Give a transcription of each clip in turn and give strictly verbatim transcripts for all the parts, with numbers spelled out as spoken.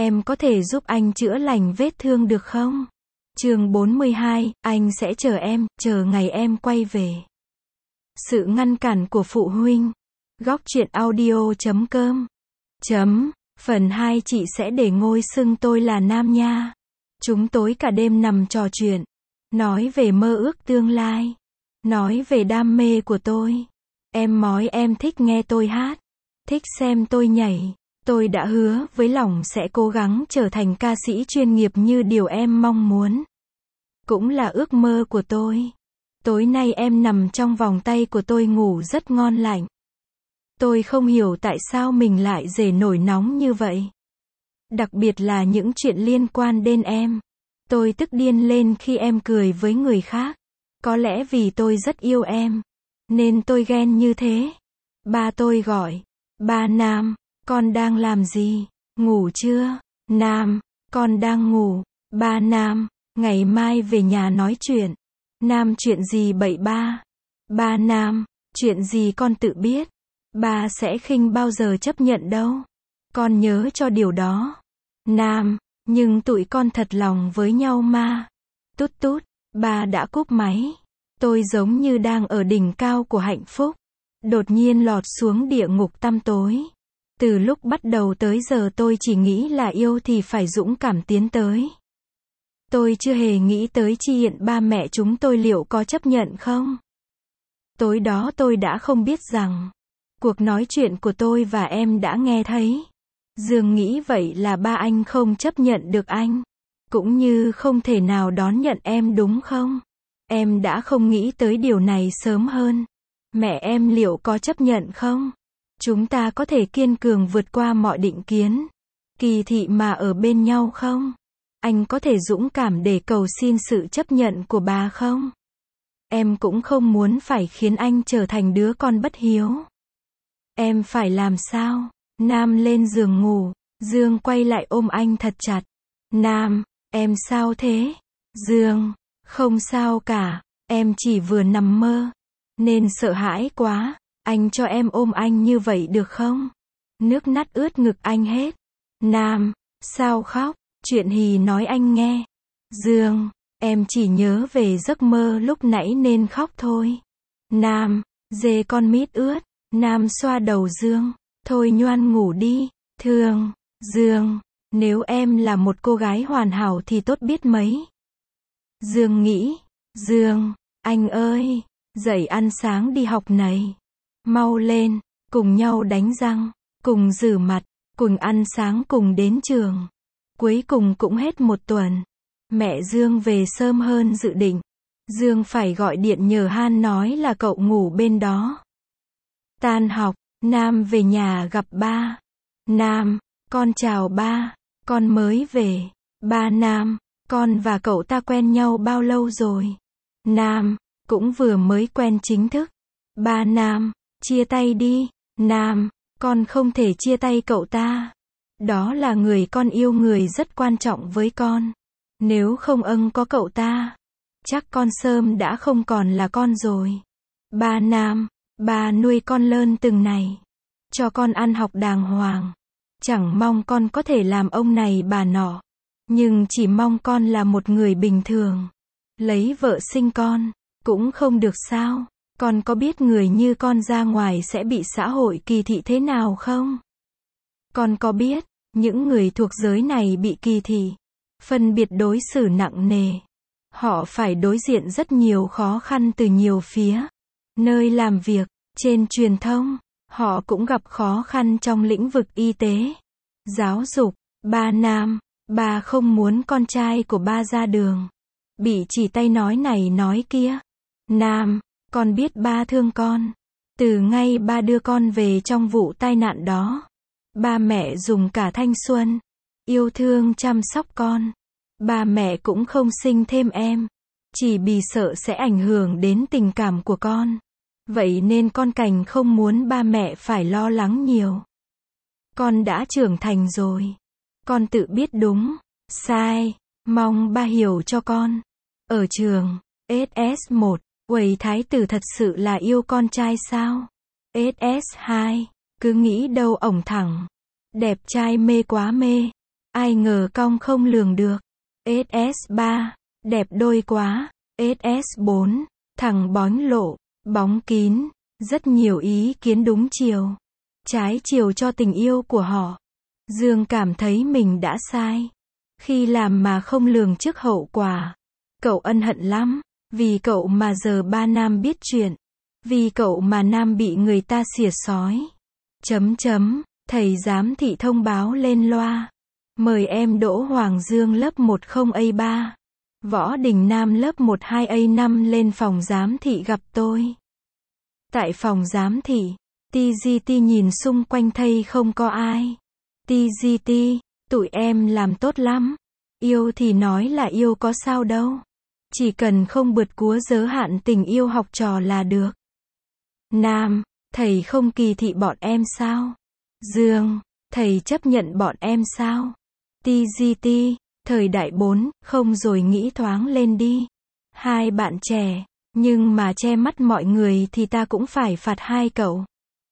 Em có thể giúp anh chữa lành vết thương được không? Chương bốn mươi hai, anh sẽ chờ em, chờ ngày em quay về. Sự ngăn cản của phụ huynh. Góc truyện audio chấm com. Chấm. Phần hai chị sẽ để ngôi xưng tôi là Nam nha. Chúng tối cả đêm nằm trò chuyện. Nói về mơ ước tương lai. Nói về đam mê của tôi. Em nói em thích nghe tôi hát. Thích xem tôi nhảy. Tôi đã hứa với lòng sẽ cố gắng trở thành ca sĩ chuyên nghiệp như điều em mong muốn. Cũng là ước mơ của tôi. Tối nay em nằm trong vòng tay của tôi ngủ rất ngon lành. Tôi không hiểu tại sao mình lại dễ nổi nóng như vậy. Đặc biệt là những chuyện liên quan đến em. Tôi tức điên lên khi em cười với người khác. Có lẽ vì tôi rất yêu em. Nên tôi ghen như thế. Ba tôi gọi. Ba Nam, con đang làm gì? Ngủ chưa? Nam, con đang ngủ. Ba Nam, ngày mai về nhà nói chuyện. Nam, chuyện gì bậy ba? Ba Nam, chuyện gì con tự biết. Ba sẽ khinh bao giờ chấp nhận đâu. Con nhớ cho điều đó. Nam, nhưng tụi con thật lòng với nhau mà. Tút tút, ba đã cúp máy. Tôi giống như đang ở đỉnh cao của hạnh phúc. Đột nhiên lọt xuống địa ngục tăm tối. Từ lúc bắt đầu tới giờ tôi chỉ nghĩ là yêu thì phải dũng cảm tiến tới. Tôi chưa hề nghĩ tới chi hiện ba mẹ chúng tôi liệu có chấp nhận không. Tối đó tôi đã không biết rằng cuộc nói chuyện của tôi và em đã nghe thấy. Dương nghĩ vậy là ba anh không chấp nhận được anh. Cũng như không thể nào đón nhận em đúng không? Em đã không nghĩ tới điều này sớm hơn. Mẹ em liệu có chấp nhận không? Chúng ta có thể kiên cường vượt qua mọi định kiến, kỳ thị mà ở bên nhau không? Anh có thể dũng cảm để cầu xin sự chấp nhận của bà không? Em cũng không muốn phải khiến anh trở thành đứa con bất hiếu. Em phải làm sao? Nam lên giường ngủ. Dương quay lại ôm anh thật chặt. Nam, em sao thế? Dương, không sao cả. Em chỉ vừa nằm mơ. Nên sợ hãi quá. Anh cho em ôm anh như vậy được không? Nước mắt ướt ngực anh hết. Nam, sao khóc? Chuyện hì nói anh nghe. Dương, em chỉ nhớ về giấc mơ lúc nãy nên khóc thôi. Nam, dê con mít ướt. Nam xoa đầu Dương. Thôi ngoan ngủ đi. Thương, Dương, nếu em là một cô gái hoàn hảo thì tốt biết mấy. Dương nghĩ. Dương, anh ơi, dậy ăn sáng đi học này. Mau lên, cùng nhau đánh răng, cùng rửa mặt, cùng ăn sáng, cùng đến trường. Cuối cùng cũng hết một tuần. Mẹ Dương về sớm hơn dự định. Dương phải gọi điện nhờ Han nói là cậu ngủ bên đó. Tan học, Nam về nhà gặp ba. Nam, con chào ba, con mới về. Ba Nam, con và cậu ta quen nhau bao lâu rồi? Nam, cũng vừa mới quen chính thức. Ba Nam, chia tay đi. Nam, con không thể chia tay cậu ta. Đó là người con yêu, người rất quan trọng với con. Nếu không ân có cậu ta, chắc con sớm đã không còn là con rồi. Ba Nam, ba nuôi con lớn từng này, cho con ăn học đàng hoàng. Chẳng mong con có thể làm ông này bà nọ, nhưng chỉ mong con là một người bình thường. Lấy vợ sinh con, cũng không được sao? Con có biết người như con ra ngoài sẽ bị xã hội kỳ thị thế nào không? Con có biết, những người thuộc giới này bị kỳ thị, phân biệt đối xử nặng nề. Họ phải đối diện rất nhiều khó khăn từ nhiều phía. Nơi làm việc, trên truyền thông, họ cũng gặp khó khăn trong lĩnh vực y tế, giáo dục. Ba Nam, ba không muốn con trai của ba ra đường, bị chỉ tay nói này nói kia. Nam, con biết ba thương con. Từ ngay ba đưa con về trong vụ tai nạn đó, ba mẹ dùng cả thanh xuân, yêu thương chăm sóc con. Ba mẹ cũng không sinh thêm em, chỉ vì sợ sẽ ảnh hưởng đến tình cảm của con. Vậy nên con Cảnh không muốn ba mẹ phải lo lắng nhiều. Con đã trưởng thành rồi. Con tự biết đúng, sai. Mong ba hiểu cho con. Ở trường, ét ét một, Uầy thái tử thật sự là yêu con trai sao? ét ét hai, cứ nghĩ đâu ổng thẳng. Đẹp trai mê quá mê. Ai ngờ cong không lường được. ét ét ba, đẹp đôi quá. ét ét bốn, thẳng bóng lộ, bóng kín, rất nhiều ý kiến đúng chiều. Trái chiều cho tình yêu của họ. Dương cảm thấy mình đã sai. Khi làm mà không lường trước hậu quả. Cậu ân hận lắm. Vì cậu mà giờ ba Nam biết chuyện. Vì cậu mà Nam bị người ta xỉa xói. Chấm chấm, thầy giám thị thông báo lên loa. Mời em Đỗ Hoàng Dương lớp một không A ba. Võ Đình Nam lớp một hai A năm lên phòng giám thị gặp tôi. Tại phòng giám thị, tê giê tê nhìn xung quanh thấy không có ai. tê giê tê, tụi em làm tốt lắm. Yêu thì nói là yêu có sao đâu. Chỉ cần không vượt quá giới hạn tình yêu học trò là được. Nam, thầy không kỳ thị bọn em sao? Dương, thầy chấp nhận bọn em sao? tê giê tê, thời đại bốn, không rồi nghĩ thoáng lên đi. Hai bạn trẻ, nhưng mà che mắt mọi người thì ta cũng phải phạt hai cậu.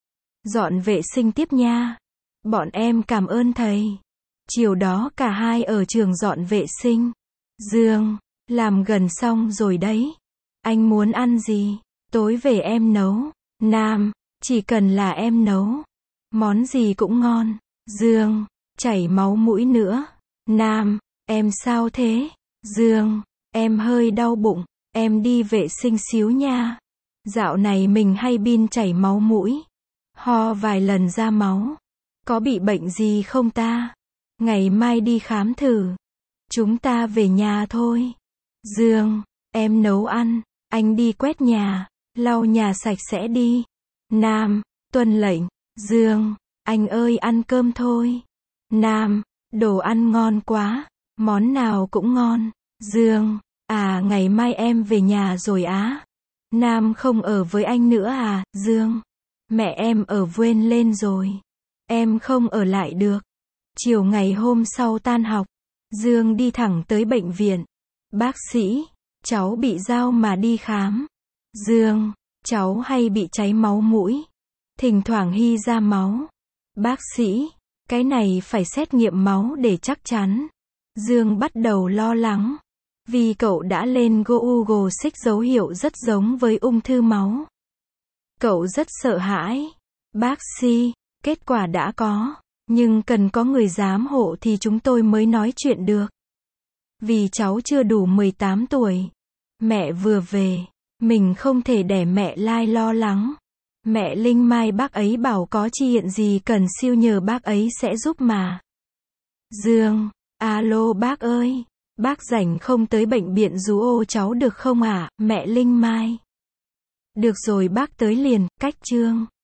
Dọn vệ sinh tiếp nha. Bọn em cảm ơn thầy. Chiều đó cả hai ở trường dọn vệ sinh. Dương, làm gần xong rồi đấy. Anh muốn ăn gì? Tối về em nấu. Nam, chỉ cần là em nấu. Món gì cũng ngon. Dương, chảy máu mũi nữa. Nam, em sao thế? Dương, em hơi đau bụng. Em đi vệ sinh xíu nha. Dạo này mình hay bin chảy máu mũi. Ho vài lần ra máu. Có bị bệnh gì không ta? Ngày mai đi khám thử. Chúng ta về nhà thôi. Dương, em nấu ăn. Anh đi quét nhà. Lau nhà sạch sẽ đi. Nam, tuân lệnh. Dương, anh ơi ăn cơm thôi. Nam, đồ ăn ngon quá. Món nào cũng ngon. Dương, à ngày mai em về nhà rồi á. Nam không ở với anh nữa à? Dương, mẹ em ở Vuen lên rồi. Em không ở lại được. Chiều ngày hôm sau tan học, Dương đi thẳng tới bệnh viện. Bác sĩ, cháu bị dao mà đi khám. Dương, cháu hay bị cháy máu mũi. Thỉnh thoảng hy ra máu. Bác sĩ, cái này phải xét nghiệm máu để chắc chắn. Dương bắt đầu lo lắng. Vì cậu đã lên Google xích dấu hiệu rất giống với ung thư máu. Cậu rất sợ hãi. Bác sĩ, kết quả đã có. Nhưng cần có người giám hộ thì chúng tôi mới nói chuyện được. Vì cháu chưa đủ mười tám tuổi. Mẹ vừa về. Mình không thể để mẹ Lai lo lắng. Mẹ Linh Mai bác ấy bảo có chi hiện gì cần siêu nhờ bác ấy sẽ giúp mà. Dương, alo bác ơi. Bác rảnh không tới bệnh viện rú ô cháu được không ạ? À? Mẹ Linh Mai. Được rồi bác tới liền, cách chương.